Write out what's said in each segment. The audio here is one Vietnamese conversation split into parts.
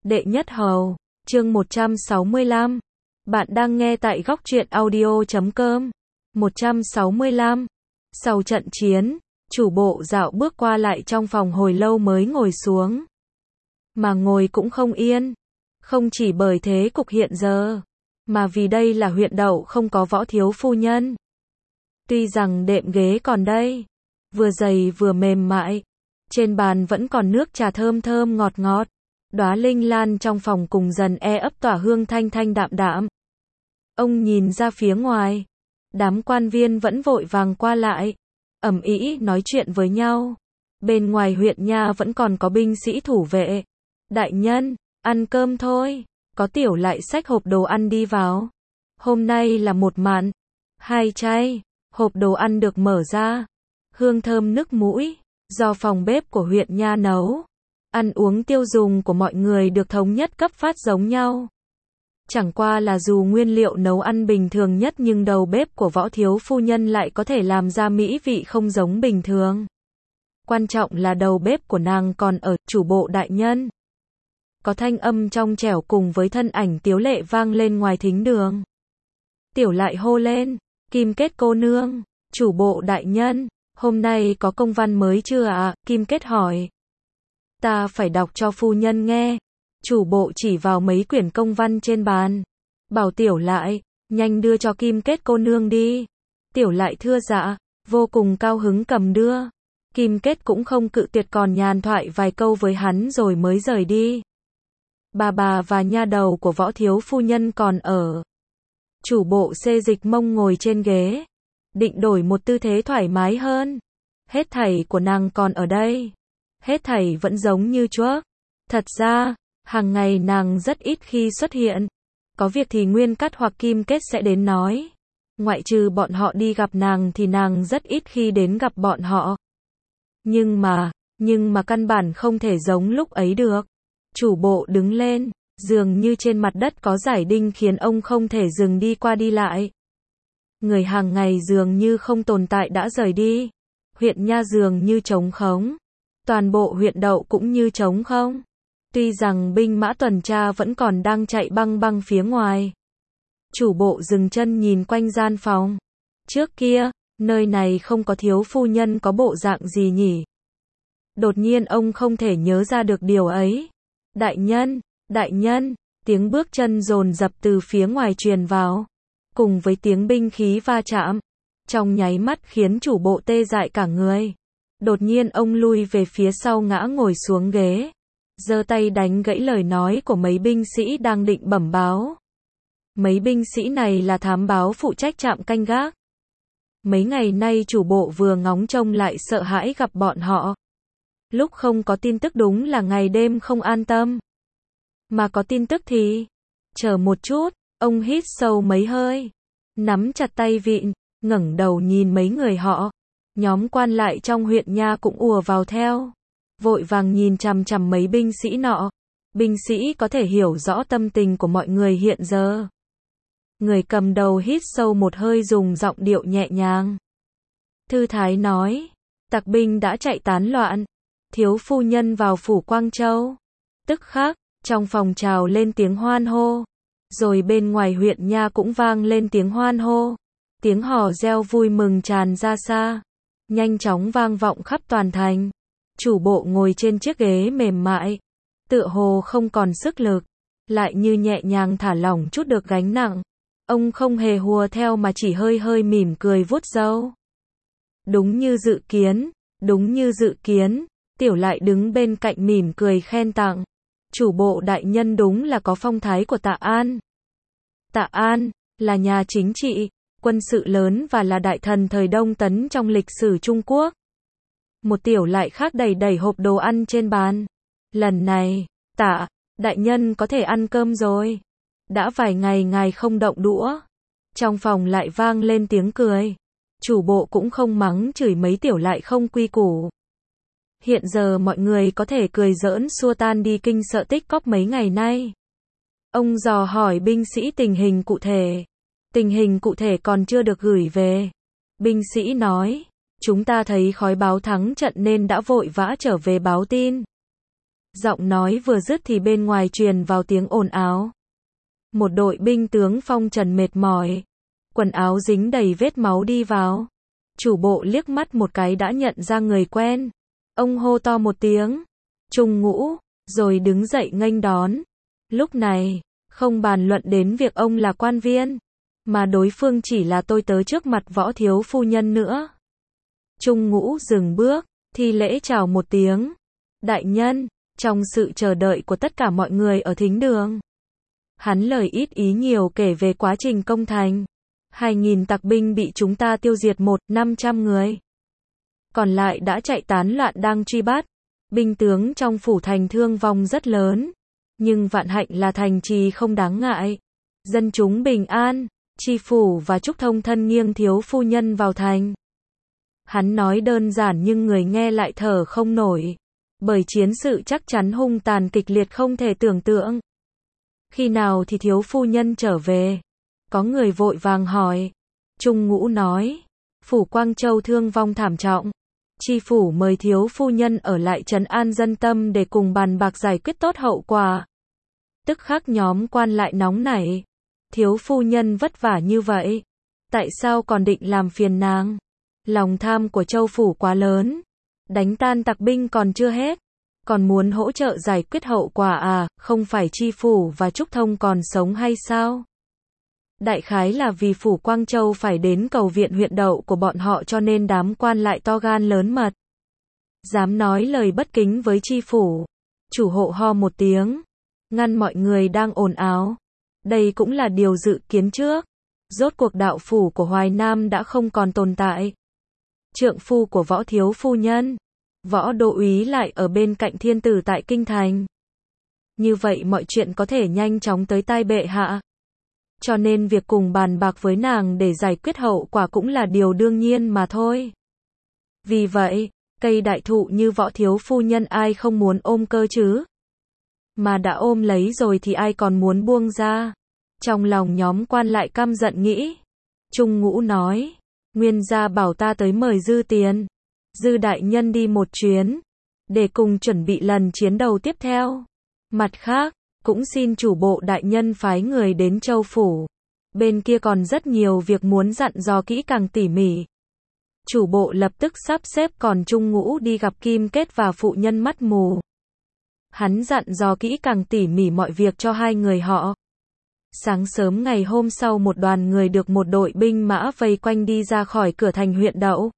Đệ nhất hầu, chương 165. Bạn đang nghe tại góc truyện audio.com. 165. Sau trận chiến, chủ bộ dạo bước qua lại trong phòng hồi lâu mới ngồi xuống. Mà ngồi cũng không yên. Không chỉ bởi thế cục hiện giờ, mà vì đây là huyện Đậu không có Võ thiếu phu nhân. Tuy rằng đệm ghế còn đây, vừa dày vừa mềm mại, trên bàn vẫn còn nước trà thơm thơm ngọt ngọt. Đóa linh lan trong phòng cùng dần ấp tỏa hương thanh thanh đạm đạm. Ông nhìn ra phía ngoài, đám quan viên vẫn vội vàng qua lại, ầm ĩ nói chuyện với nhau. Bên ngoài huyện nha vẫn còn có binh sĩ thủ vệ. Đại nhân, ăn cơm thôi. Có tiểu lại xách hộp đồ ăn đi vào. Hôm nay là một mặn, hai chay. Hộp đồ ăn được mở ra, hương thơm nức mũi, do phòng bếp của huyện nha nấu. Ăn uống tiêu dùng của mọi người được thống nhất cấp phát giống nhau. Chẳng qua là dù nguyên liệu nấu ăn bình thường nhất nhưng đầu bếp của Võ thiếu phu nhân lại có thể làm ra mỹ vị không giống bình thường. Quan trọng là đầu bếp của nàng còn ở chủ bộ đại nhân. Có thanh âm trong trẻo cùng với thân ảnh tiếu lệ vang lên ngoài thính đường. Tiểu lại hô lên, Kim Kết cô nương, chủ bộ đại nhân, hôm nay có công văn mới chưa ạ? Kim Kết hỏi. Ta phải đọc cho phu nhân nghe. Chủ bộ chỉ vào mấy quyển công văn trên bàn. Bảo tiểu lại, nhanh đưa cho Kim Kết cô nương đi. Tiểu lại thưa dạ, vô cùng cao hứng cầm đưa. Kim Kết cũng không cự tuyệt còn nhàn thoại vài câu với hắn rồi mới rời đi. Bà và nha đầu của Võ thiếu phu nhân còn ở. Chủ bộ xê dịch mông ngồi trên ghế, định đổi một tư thế thoải mái hơn. Hết thảy của nàng còn ở đây. Hết thảy vẫn giống như trước. Thật ra, hàng ngày nàng rất ít khi xuất hiện. Có việc thì Nguyên Cát hoặc Kim Kết sẽ đến nói. Ngoại trừ bọn họ đi gặp nàng thì nàng rất ít khi đến gặp bọn họ. Nhưng mà căn bản không thể giống lúc ấy được. Chủ bộ đứng lên, dường như trên mặt đất có giải đinh khiến ông không thể dừng đi qua đi lại. Người hàng ngày dường như không tồn tại đã rời đi. Huyện nha dường như trống khống. Toàn bộ huyện Đậu cũng như trống không. Tuy rằng binh mã tuần tra vẫn còn đang chạy băng băng phía ngoài. Chủ bộ dừng chân nhìn quanh gian phòng. Trước kia, nơi này không có thiếu phu nhân có bộ dạng gì nhỉ? Đột nhiên ông không thể nhớ ra được điều ấy. Đại nhân, tiếng bước chân dồn dập từ phía ngoài truyền vào. Cùng với tiếng binh khí va chạm. Trong nháy mắt khiến chủ bộ tê dại cả người. Đột nhiên ông lui về phía sau ngã ngồi xuống ghế. Giơ tay đánh gãy lời nói của mấy binh sĩ đang định bẩm báo. Mấy binh sĩ này là thám báo phụ trách trạm canh gác. Mấy ngày nay chủ bộ vừa ngóng trông lại sợ hãi gặp bọn họ. Lúc không có tin tức đúng là ngày đêm không an tâm. Mà có tin tức thì... Chờ một chút, ông hít sâu mấy hơi. Nắm chặt tay vịn, ngẩng đầu nhìn mấy người họ. Nhóm quan lại trong huyện nha cũng ùa vào theo. Vội vàng nhìn chằm chằm mấy binh sĩ nọ. Binh sĩ có thể hiểu rõ tâm tình của mọi người hiện giờ. Người cầm đầu hít sâu một hơi dùng giọng điệu nhẹ nhàng. Thư thái nói. Tặc binh đã chạy tán loạn. Thiếu phu nhân vào phủ Quang Châu. Tức khắc, trong phòng trào lên tiếng hoan hô. Rồi bên ngoài huyện nha cũng vang lên tiếng hoan hô. Tiếng hò reo vui mừng tràn ra xa. Nhanh chóng vang vọng khắp toàn thành. Chủ bộ ngồi trên chiếc ghế mềm mại. Tựa hồ không còn sức lực. Lại như nhẹ nhàng thả lỏng chút được gánh nặng. Ông không hề hùa theo mà chỉ hơi hơi mỉm cười vuốt râu. Đúng như dự kiến. Tiểu lại đứng bên cạnh mỉm cười khen tặng. Chủ bộ đại nhân đúng là có phong thái của Tạ An. Tạ An là nhà chính trị, quân sự lớn và là đại thần thời Đông Tấn trong lịch sử Trung Quốc. Một tiểu lại khác đẩy hộp đồ ăn trên bàn. Lần này, Tạ đại nhân có thể ăn cơm rồi. Đã vài ngày ngài không động đũa. Trong phòng lại vang lên tiếng cười. Chủ bộ cũng không mắng chửi mấy tiểu lại không quy củ. Hiện giờ mọi người có thể cười giỡn xua tan đi kinh sợ tích cóp mấy ngày nay. Ông dò hỏi binh sĩ tình hình cụ thể. Tình hình cụ thể còn chưa được gửi về. Binh sĩ nói, chúng ta thấy khói báo thắng trận nên đã vội vã trở về báo tin. Giọng nói vừa dứt thì bên ngoài truyền vào tiếng ồn ào. Một đội binh tướng phong trần mệt mỏi, quần áo dính đầy vết máu đi vào. Chủ bộ liếc mắt một cái đã nhận ra người quen. Ông hô to một tiếng, Trung Ngũ, rồi đứng dậy nghênh đón. Lúc này, không bàn luận đến việc ông là quan viên, mà đối phương chỉ là tôi tớ trước mặt Võ thiếu phu nhân nữa. Trung Ngũ dừng bước, thi lễ chào một tiếng. Đại nhân, trong sự chờ đợi của tất cả mọi người ở thính đường, hắn lời ít ý nhiều kể về quá trình công thành. 2.000 tặc binh bị chúng ta tiêu diệt 500 người. Còn lại đã chạy tán loạn đang truy bắt. Binh tướng trong phủ thành thương vong rất lớn. Nhưng vạn hạnh là thành trì không đáng ngại. Dân chúng bình an, tri phủ và Trúc Thông thân nghiêng thiếu phu nhân vào thành. Hắn nói đơn giản nhưng người nghe lại thở không nổi. Bởi chiến sự chắc chắn hung tàn kịch liệt không thể tưởng tượng. Khi nào thì thiếu phu nhân trở về? Có người vội vàng hỏi. Trung Ngũ nói, phủ Quang Châu thương vong thảm trọng. Tri phủ mời thiếu phu nhân ở lại trấn an dân tâm để cùng bàn bạc giải quyết tốt hậu quả. Tức khắc nhóm quan lại nóng nảy. Thiếu phu nhân vất vả như vậy, tại sao còn định làm phiền nàng? Lòng tham của Châu phủ quá lớn. Đánh tan tặc binh còn chưa hết, còn muốn hỗ trợ giải quyết hậu quả à? Không phải tri phủ và Trúc Thông còn sống hay sao? Đại khái là vì phủ Quang Châu phải đến cầu viện huyện đậu của bọn họ cho nên đám quan lại to gan lớn mật, dám nói lời bất kính với tri phủ. Chủ hộ ho một tiếng, ngăn mọi người đang ồn ào. Đây cũng là điều dự kiến trước. Rốt cuộc đạo phủ của Hoài Nam đã không còn tồn tại. Trượng phu của Võ thiếu phu nhân, Võ đô úy lại ở bên cạnh thiên tử tại kinh thành. Như vậy mọi chuyện có thể nhanh chóng tới tai bệ hạ. Cho nên việc cùng bàn bạc với nàng để giải quyết hậu quả cũng là điều đương nhiên mà thôi. Vì vậy, cây đại thụ như Võ thiếu phu nhân ai không muốn ôm cơ chứ? Mà đã ôm lấy rồi thì ai còn muốn buông ra? Trong lòng nhóm quan lại căm giận nghĩ. Trung Ngũ nói, Nguyên gia bảo ta tới mời Dư tiền, Dư đại nhân đi một chuyến, để cùng chuẩn bị lần chiến đấu tiếp theo. Mặt khác, cũng xin chủ bộ đại nhân phái người đến Châu phủ. Bên kia còn rất nhiều việc muốn dặn dò kỹ càng tỉ mỉ. Chủ bộ lập tức sắp xếp còn Trung Ngũ đi gặp Kim Kết và phụ nhân mắt mù. Hắn dặn dò kỹ càng tỉ mỉ mọi việc cho hai người họ. Sáng sớm ngày hôm sau một đoàn người được một đội binh mã vây quanh đi ra khỏi cửa thành huyện đậu.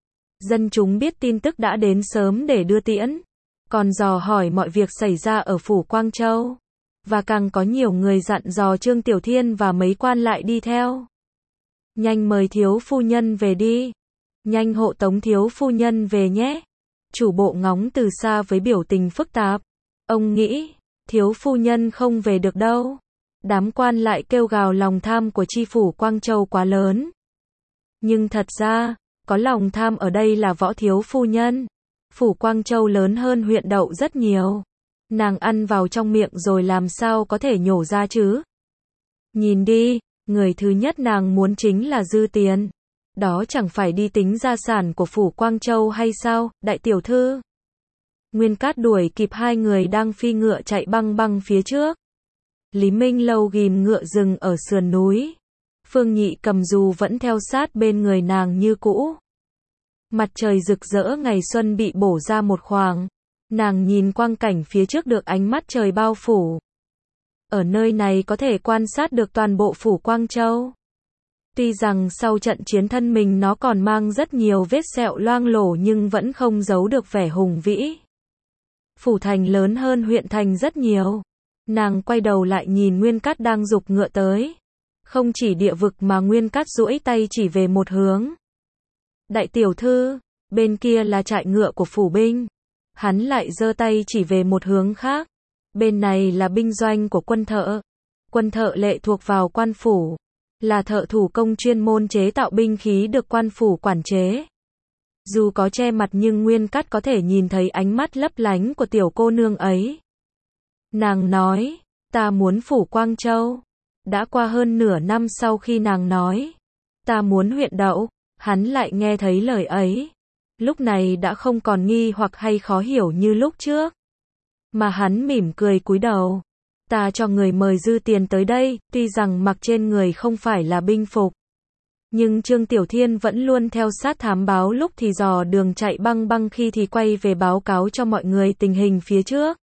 Dân chúng biết tin tức đã đến sớm để đưa tiễn, còn dò hỏi mọi việc xảy ra ở phủ Quang Châu. Và càng có nhiều người dặn dò Trương Tiểu Thiên và mấy quan lại đi theo. Nhanh mời thiếu phu nhân về đi. Nhanh hộ tống thiếu phu nhân về nhé. Chủ bộ ngóng từ xa với biểu tình phức tạp. Ông nghĩ, thiếu phu nhân không về được đâu. Đám quan lại kêu gào lòng tham của tri phủ Quang Châu quá lớn. Nhưng thật ra, có lòng tham ở đây là Võ thiếu phu nhân. Phủ Quang Châu lớn hơn huyện đậu rất nhiều. Nàng ăn vào trong miệng rồi làm sao có thể nhổ ra chứ? Nhìn đi, người thứ nhất nàng muốn chính là Dư tiền. Đó chẳng phải đi tính gia sản của phủ Quang Châu hay sao, đại tiểu thư? Nguyên Cát đuổi kịp hai người đang phi ngựa chạy băng băng phía trước. Lý Minh Lâu ghim ngựa dừng ở sườn núi. Phương Nhị cầm dù vẫn theo sát bên người nàng như cũ. Mặt trời rực rỡ ngày xuân bị bổ ra một khoảng. Nàng nhìn quang cảnh phía trước được ánh mắt trời bao phủ. Ở nơi này có thể quan sát được toàn bộ phủ Quang Châu. Tuy rằng sau trận chiến thân mình nó còn mang rất nhiều vết sẹo loang lổ nhưng vẫn không giấu được vẻ hùng vĩ. Phủ thành lớn hơn huyện thành rất nhiều. Nàng quay đầu lại nhìn Nguyên Cát đang giục ngựa tới. Không chỉ địa vực mà Nguyên Cát duỗi tay chỉ về một hướng. Đại tiểu thư, bên kia là trại ngựa của phủ binh. Hắn lại giơ tay chỉ về một hướng khác. Bên này là binh doanh của quân thợ. Quân thợ lệ thuộc vào quan phủ. Là thợ thủ công chuyên môn chế tạo binh khí được quan phủ quản chế. Dù có che mặt nhưng Nguyên Cát có thể nhìn thấy ánh mắt lấp lánh của tiểu cô nương ấy. Nàng nói, ta muốn phủ Quang Châu. Đã qua hơn nửa năm sau khi nàng nói, ta muốn huyện đậu, hắn lại nghe thấy lời ấy. Lúc này đã không còn nghi hoặc hay khó hiểu như lúc trước, mà hắn mỉm cười cúi đầu. Ta cho người mời dư tiền tới đây, tuy rằng mặc trên người không phải là binh phục. Nhưng Trương Tiểu Thiên vẫn luôn theo sát thám báo, lúc thì dò đường chạy băng băng, khi thì quay về báo cáo cho mọi người tình hình phía trước.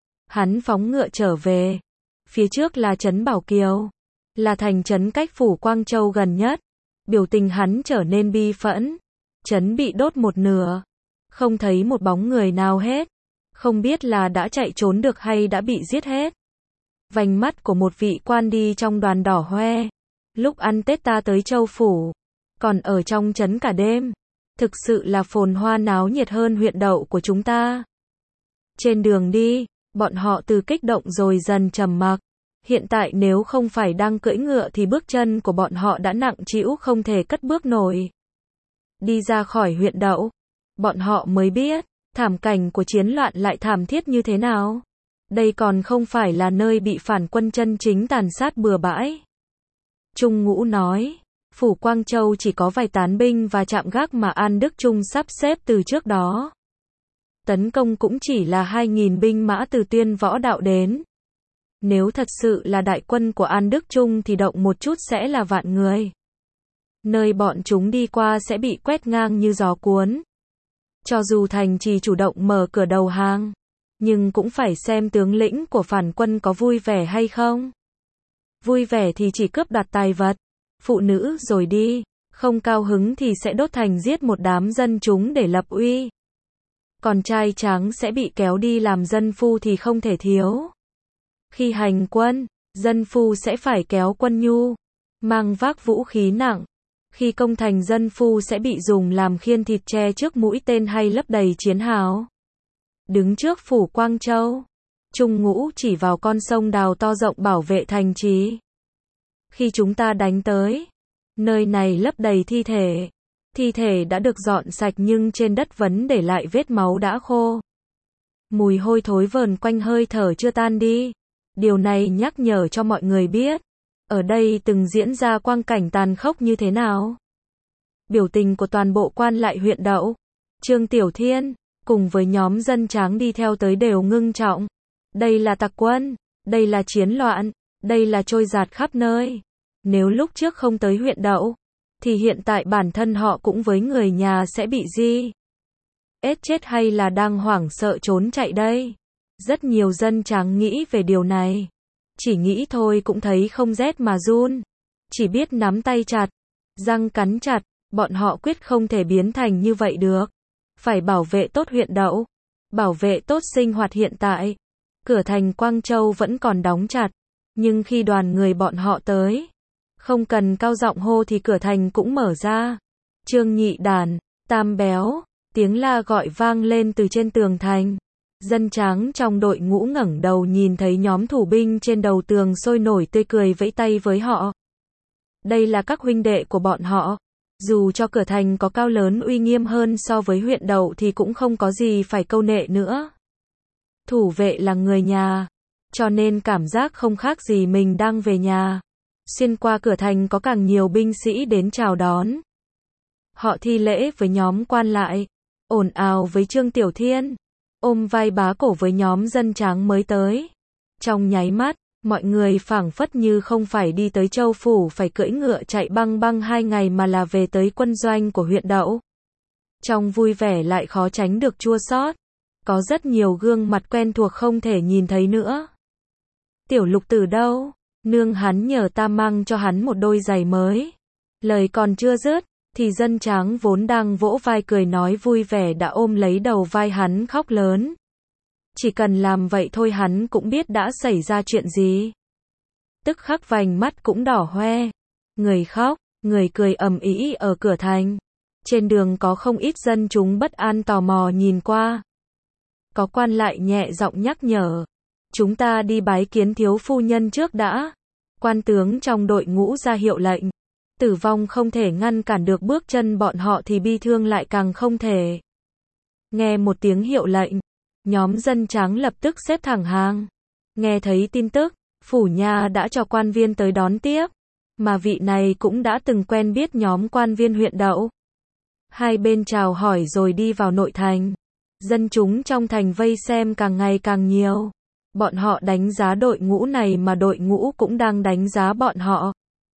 Hắn phóng ngựa trở về. Phía trước là trấn Bảo Kiều, là thành trấn cách phủ Quang Châu gần nhất. Biểu tình hắn trở nên bi phẫn. Trấn bị đốt một nửa, không thấy một bóng người nào hết. Không biết là đã chạy trốn được hay đã bị giết hết. Vành mắt của một vị quan đi trong đoàn đỏ hoe. Lúc ăn Tết ta tới Châu Phủ, còn ở trong trấn cả đêm. Thực sự là phồn hoa náo nhiệt hơn huyện Đậu của chúng ta. Trên đường đi, bọn họ từ kích động rồi dần trầm mặc. Hiện tại nếu không phải đang cưỡi ngựa thì bước chân của bọn họ đã nặng trĩu không thể cất bước nổi. Đi ra khỏi huyện Đậu, bọn họ mới biết, thảm cảnh của chiến loạn lại thảm thiết như thế nào. Đây còn không phải là nơi bị phản quân chân chính tàn sát bừa bãi. Trung Ngũ nói, phủ Quang Châu chỉ có vài tán binh và trạm gác mà An Đức Trung sắp xếp từ trước đó. Tấn công cũng chỉ là 2.000 binh mã từ Tuyên Võ Đạo đến. Nếu thật sự là đại quân của An Đức Trung thì động một chút sẽ là vạn người. Nơi bọn chúng đi qua sẽ bị quét ngang như gió cuốn. Cho dù thành trì chủ động mở cửa đầu hàng, nhưng cũng phải xem tướng lĩnh của phản quân có vui vẻ hay không. Vui vẻ thì chỉ cướp đoạt tài vật, phụ nữ rồi đi, không cao hứng thì sẽ đốt thành giết một đám dân chúng để lập uy. Còn trai tráng sẽ bị kéo đi làm dân phu thì không thể thiếu. Khi hành quân, dân phu sẽ phải kéo quân nhu, mang vác vũ khí nặng. Khi công thành, dân phu sẽ bị dùng làm khiên thịt che trước mũi tên hay lấp đầy chiến hào. Đứng trước phủ Quang Châu, Trung Ngũ chỉ vào con sông đào to rộng bảo vệ thành trì. Khi chúng ta đánh tới, nơi này lấp đầy thi thể. Thi thể đã được dọn sạch nhưng trên đất vẫn để lại vết máu đã khô. Mùi hôi thối vờn quanh, hơi thở chưa tan đi. Điều này nhắc nhở cho mọi người biết, ở đây từng diễn ra quang cảnh tàn khốc như thế nào. Biểu tình của toàn bộ quan lại huyện Đậu, Trương Tiểu Thiên, cùng với nhóm dân tráng đi theo tới đều ngưng trọng. Đây là tặc quân, đây là chiến loạn, đây là trôi giạt khắp nơi. Nếu lúc trước không tới huyện Đậu, thì hiện tại bản thân họ cũng với người nhà sẽ bị gì? Ết chết hay là đang hoảng sợ trốn chạy đây? Rất nhiều dân tráng nghĩ về điều này. Chỉ nghĩ thôi cũng thấy không rét mà run. Chỉ biết nắm tay chặt, răng cắn chặt, bọn họ quyết không thể biến thành như vậy được. Phải bảo vệ tốt huyện Đậu, bảo vệ tốt sinh hoạt hiện tại. Cửa thành Quang Châu vẫn còn đóng chặt, nhưng khi đoàn người bọn họ tới, không cần cao giọng hô thì cửa thành cũng mở ra. Trương Nhị Đàn, Tam Béo, tiếng la gọi vang lên từ trên tường thành. Dân tráng trong đội ngũ ngẩng đầu nhìn thấy nhóm thủ binh trên đầu tường sôi nổi tươi cười vẫy tay với họ. Đây là các huynh đệ của bọn họ. Dù cho cửa thành có cao lớn uy nghiêm hơn so với huyện Đậu thì cũng không có gì phải câu nệ nữa. Thủ vệ là người nhà, cho nên cảm giác không khác gì mình đang về nhà. Xuyên qua cửa thành có càng nhiều binh sĩ đến chào đón. Họ thi lễ với nhóm quan lại, ồn ào với Trương Tiểu Thiên, ôm vai bá cổ với nhóm dân tráng mới tới. Trong nháy mắt, mọi người phảng phất như không phải đi tới Châu Phủ phải cưỡi ngựa chạy băng băng 2 ngày mà là về tới quân doanh của huyện Đậu. Trong vui vẻ lại khó tránh được chua xót. Có rất nhiều gương mặt quen thuộc không thể nhìn thấy nữa. Tiểu Lục Tử đâu? Nương hắn nhờ ta mang cho hắn một đôi giày mới. Lời còn chưa dứt, thì dân tráng vốn đang vỗ vai cười nói vui vẻ đã ôm lấy đầu vai hắn khóc lớn. Chỉ cần làm vậy thôi hắn cũng biết đã xảy ra chuyện gì. Tức khắc vành mắt cũng đỏ hoe. Người khóc, người cười ầm ĩ ở cửa thành. Trên đường có không ít dân chúng bất an tò mò nhìn qua. Có quan lại nhẹ giọng nhắc nhở. Chúng ta đi bái kiến thiếu phu nhân trước đã. Quan tướng trong đội ngũ ra hiệu lệnh. Tử vong không thể ngăn cản được bước chân bọn họ thì bi thương lại càng không thể. Nghe một tiếng hiệu lệnh, nhóm dân tráng lập tức xếp thẳng hàng. Nghe thấy tin tức, phủ nha đã cho quan viên tới đón tiếp. Mà vị này cũng đã từng quen biết nhóm quan viên huyện Đậu. Hai bên chào hỏi rồi đi vào nội thành. Dân chúng trong thành vây xem càng ngày càng nhiều. Bọn họ đánh giá đội ngũ này mà đội ngũ cũng đang đánh giá bọn họ.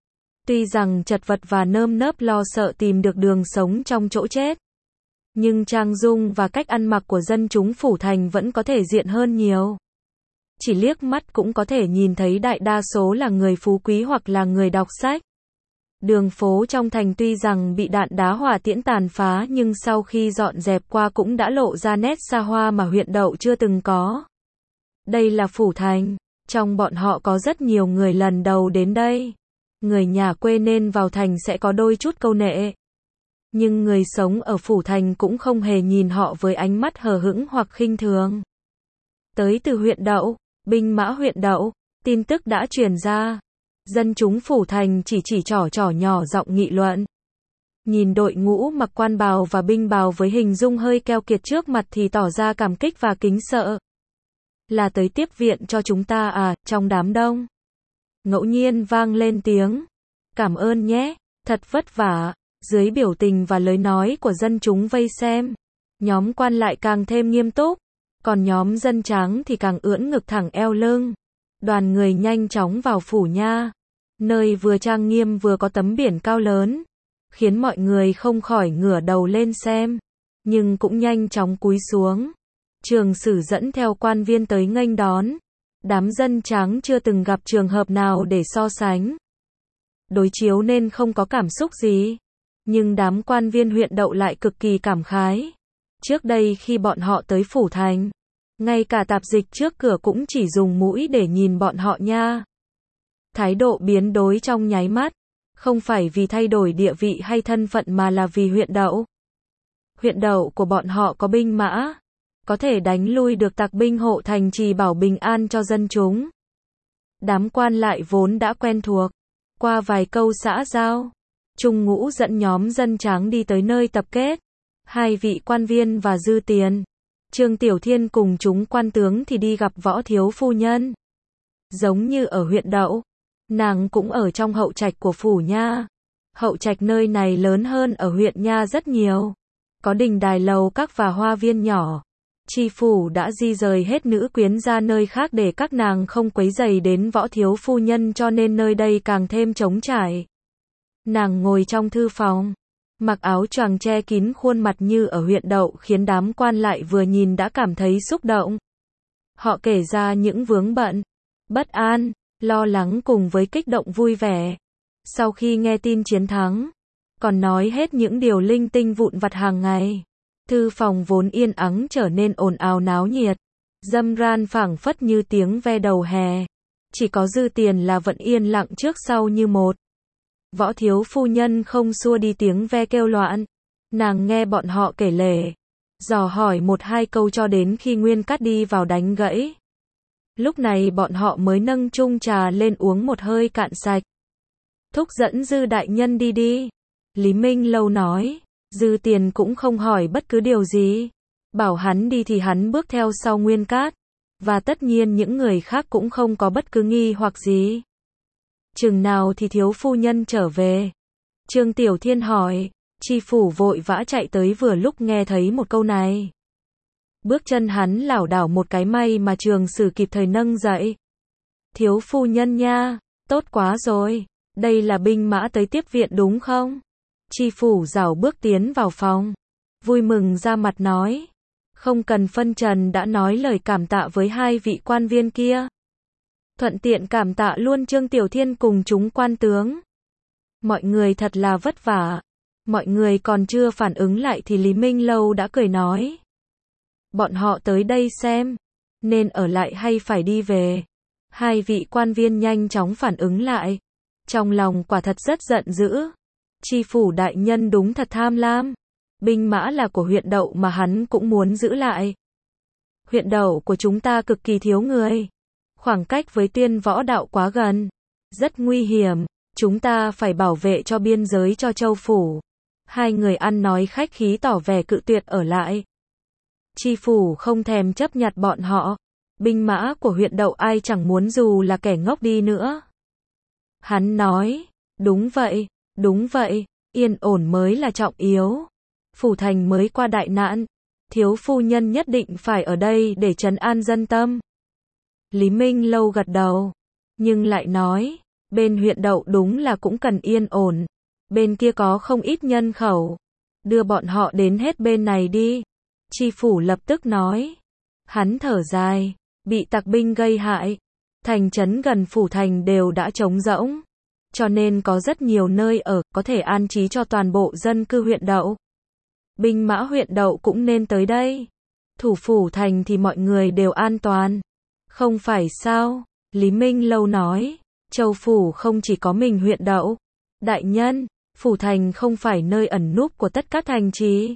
Tuy rằng chật vật và nơm nớp lo sợ tìm được đường sống trong chỗ chết, nhưng trang dung và cách ăn mặc của dân chúng phủ thành vẫn có thể diện hơn nhiều. Chỉ liếc mắt cũng có thể nhìn thấy đại đa số là người phú quý hoặc là người đọc sách. Đường phố trong thành tuy rằng bị đạn đá hỏa tiễn tàn phá nhưng sau khi dọn dẹp qua cũng đã lộ ra nét xa hoa mà huyện Đậu chưa từng có. Đây là phủ thành, trong bọn họ có rất nhiều người lần đầu đến đây. Người nhà quê nên vào thành sẽ có đôi chút câu nệ. Nhưng người sống ở phủ thành cũng không hề nhìn họ với ánh mắt hờ hững hoặc khinh thường. Tới từ huyện Đậu, binh mã huyện Đậu, tin tức đã truyền ra. Dân chúng phủ thành chỉ trỏ nhỏ giọng nghị luận. Nhìn đội ngũ mặc quan bào và binh bào với hình dung hơi keo kiệt trước mặt thì tỏ ra cảm kích và kính sợ. Là tới tiếp viện cho chúng ta à, trong đám đông. Ngẫu nhiên vang lên tiếng. Cảm ơn nhé, thật vất vả. Dưới biểu tình và lời nói của dân chúng vây xem, nhóm quan lại càng thêm nghiêm túc, còn nhóm dân tráng thì càng ưỡn ngực thẳng eo lưng. Đoàn người nhanh chóng vào phủ nha, nơi vừa trang nghiêm vừa có tấm biển cao lớn, khiến mọi người không khỏi ngửa đầu lên xem, nhưng cũng nhanh chóng cúi xuống. Trường Sử dẫn theo quan viên tới nghênh đón. Đám dân tráng chưa từng gặp trường hợp nào để so sánh, đối chiếu nên không có cảm xúc gì. Nhưng đám quan viên huyện Đậu lại cực kỳ cảm khái. Trước đây khi bọn họ tới phủ thành, ngay cả tạp dịch trước cửa cũng chỉ dùng mũi để nhìn bọn họ nha. Thái độ biến đổi trong nháy mắt, không phải vì thay đổi địa vị hay thân phận mà là vì huyện Đậu. Huyện Đậu của bọn họ có binh mã, có thể đánh lui được tặc binh hộ thành trì bảo bình an cho dân chúng. Đám quan lại vốn đã quen thuộc, qua vài câu xã giao, Trung Ngũ dẫn nhóm dân tráng đi tới nơi tập kết. Hai vị quan viên và Dư Tiền, Trương Tiểu Thiên cùng chúng quan tướng thì đi gặp Võ thiếu phu nhân. Giống như ở huyện Đậu, nàng cũng ở trong hậu trạch của phủ nha. Hậu trạch nơi này lớn hơn ở huyện nha rất nhiều. Có đình đài lầu các và hoa viên nhỏ. Tri phủ đã di rời hết nữ quyến ra nơi khác để các nàng không quấy rầy đến Võ thiếu phu nhân cho nên nơi đây càng thêm trống trải. Nàng ngồi trong thư phòng, mặc áo choàng che kín khuôn mặt như ở huyện Đậu khiến đám quan lại vừa nhìn đã cảm thấy xúc động. Họ kể ra những vướng bận, bất an, lo lắng cùng với kích động vui vẻ. Sau khi nghe tin chiến thắng, còn nói hết những điều linh tinh vụn vặt hàng ngày. Thư phòng vốn yên ắng trở nên ồn ào náo nhiệt, râm ran phảng phất như tiếng ve đầu hè. Chỉ có Dư Tiền là vẫn yên lặng trước sau như một. Võ thiếu phu nhân không xua đi tiếng ve kêu loạn. Nàng nghe bọn họ kể lể, dò hỏi một hai câu cho đến khi Nguyên Cát đi vào đánh gãy. Lúc này bọn họ mới nâng chung trà lên uống một hơi cạn sạch. Thúc dẫn Dư đại nhân đi đi. Lý Minh Lâu nói. Dư Tiền cũng không hỏi bất cứ điều gì. Bảo hắn đi thì hắn bước theo sau Nguyên Cát. Và tất nhiên những người khác cũng không có bất cứ nghi hoặc gì. Chừng nào thì thiếu phu nhân trở về? Trương Tiểu Thiên hỏi. Tri phủ vội vã chạy tới vừa lúc nghe thấy một câu này. Bước chân hắn lảo đảo một cái may mà Trường Sử kịp thời nâng dậy. Thiếu phu nhân nha, tốt quá rồi. Đây là binh mã tới tiếp viện đúng không? Tri phủ rảo bước tiến vào phòng, vui mừng ra mặt nói. Không cần phân trần đã nói lời cảm tạ với hai vị quan viên kia. Thuận tiện cảm tạ luôn Trương Tiểu Thiên cùng chúng quan tướng. Mọi người thật là vất vả. Mọi người còn chưa phản ứng lại thì Lý Minh Lâu đã cười nói. Bọn họ tới đây xem, nên ở lại hay phải đi về? Hai vị quan viên nhanh chóng phản ứng lại. Trong lòng quả thật rất giận dữ. Tri phủ đại nhân đúng thật tham lam. Binh mã là của huyện Đậu mà hắn cũng muốn giữ lại. Huyện Đậu của chúng ta cực kỳ thiếu người. Khoảng cách với Tuyên Võ Đạo quá gần. Rất nguy hiểm. Chúng ta phải bảo vệ cho biên giới cho châu phủ. Hai người ăn nói khách khí tỏ vẻ cự tuyệt ở lại. Tri phủ không thèm chấp nhặt bọn họ. Binh mã của huyện Đậu ai chẳng muốn dù là kẻ ngốc đi nữa. Hắn nói, đúng vậy, yên ổn mới là trọng yếu. Phủ thành mới qua đại nạn, thiếu phu nhân nhất định phải ở đây để trấn an dân tâm. Lý Minh Lâu gật đầu, nhưng lại nói, bên huyện Đậu đúng là cũng cần yên ổn, bên kia có không ít nhân khẩu, đưa bọn họ đến hết bên này đi. Tri phủ lập tức nói, hắn thở dài, bị tặc binh gây hại, thành trấn gần phủ thành đều đã trống rỗng, cho nên có rất nhiều nơi ở, có thể an trí cho toàn bộ dân cư huyện Đậu. Binh mã huyện Đậu cũng nên tới đây. Thủ phủ thành thì mọi người đều an toàn. Không phải sao? Lý Minh Lâu nói, châu phủ không chỉ có mình huyện Đậu. Đại nhân, phủ thành không phải nơi ẩn núp của tất cả thành trì.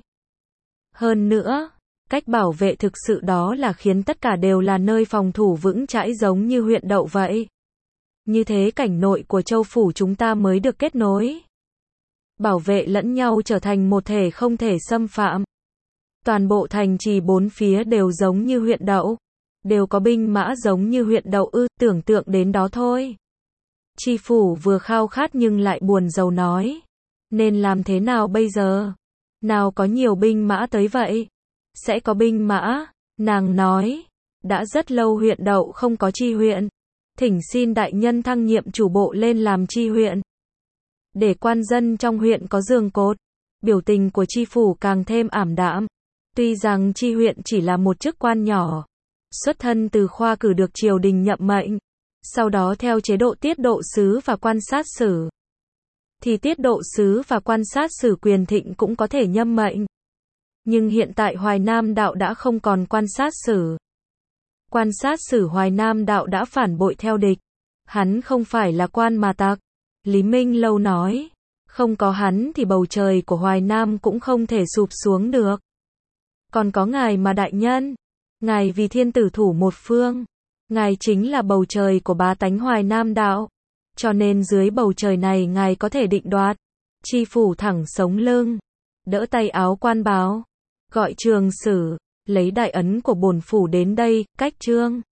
Hơn nữa, cách bảo vệ thực sự đó là khiến tất cả đều là nơi phòng thủ vững chãi giống như huyện Đậu vậy. Như thế cảnh nội của châu phủ chúng ta mới được kết nối. Bảo vệ lẫn nhau trở thành một thể không thể xâm phạm. Toàn bộ thành trì bốn phía đều giống như huyện Đậu. Đều có binh mã giống như huyện Đậu ư, tưởng tượng đến đó thôi. Tri phủ vừa khao khát nhưng lại buồn rầu nói. Nên làm thế nào bây giờ? Nào có nhiều binh mã tới vậy? Sẽ có binh mã, nàng nói. Đã rất lâu huyện Đậu không có tri huyện. Thỉnh xin đại nhân thăng nhiệm chủ bộ lên làm tri huyện. Để quan dân trong huyện có giường cột. Biểu tình của tri phủ càng thêm ảm đạm. Tuy rằng tri huyện chỉ là một chức quan nhỏ, xuất thân từ khoa cử được triều đình nhậm mệnh, sau đó theo chế độ tiết độ sứ và quan sát sử, thì tiết độ sứ và quan sát sử quyền thịnh cũng có thể nhâm mệnh. Nhưng hiện tại Hoài Nam đạo đã không còn quan sát sử. Quan sát sử Hoài Nam đạo đã phản bội theo địch. Hắn không phải là quan mà tặc. Lý Minh Lâu nói, không có hắn thì bầu trời của Hoài Nam cũng không thể sụp xuống được. Còn có ngài mà đại nhân, ngài vì thiên tử thủ một phương, ngài chính là bầu trời của bá tánh Hoài Nam đạo, cho nên dưới bầu trời này ngài có thể định đoạt. Tri phủ thẳng sống lưng, đỡ tay áo quan báo, gọi trường sử, lấy đại ấn của bổn phủ đến đây, cách trương.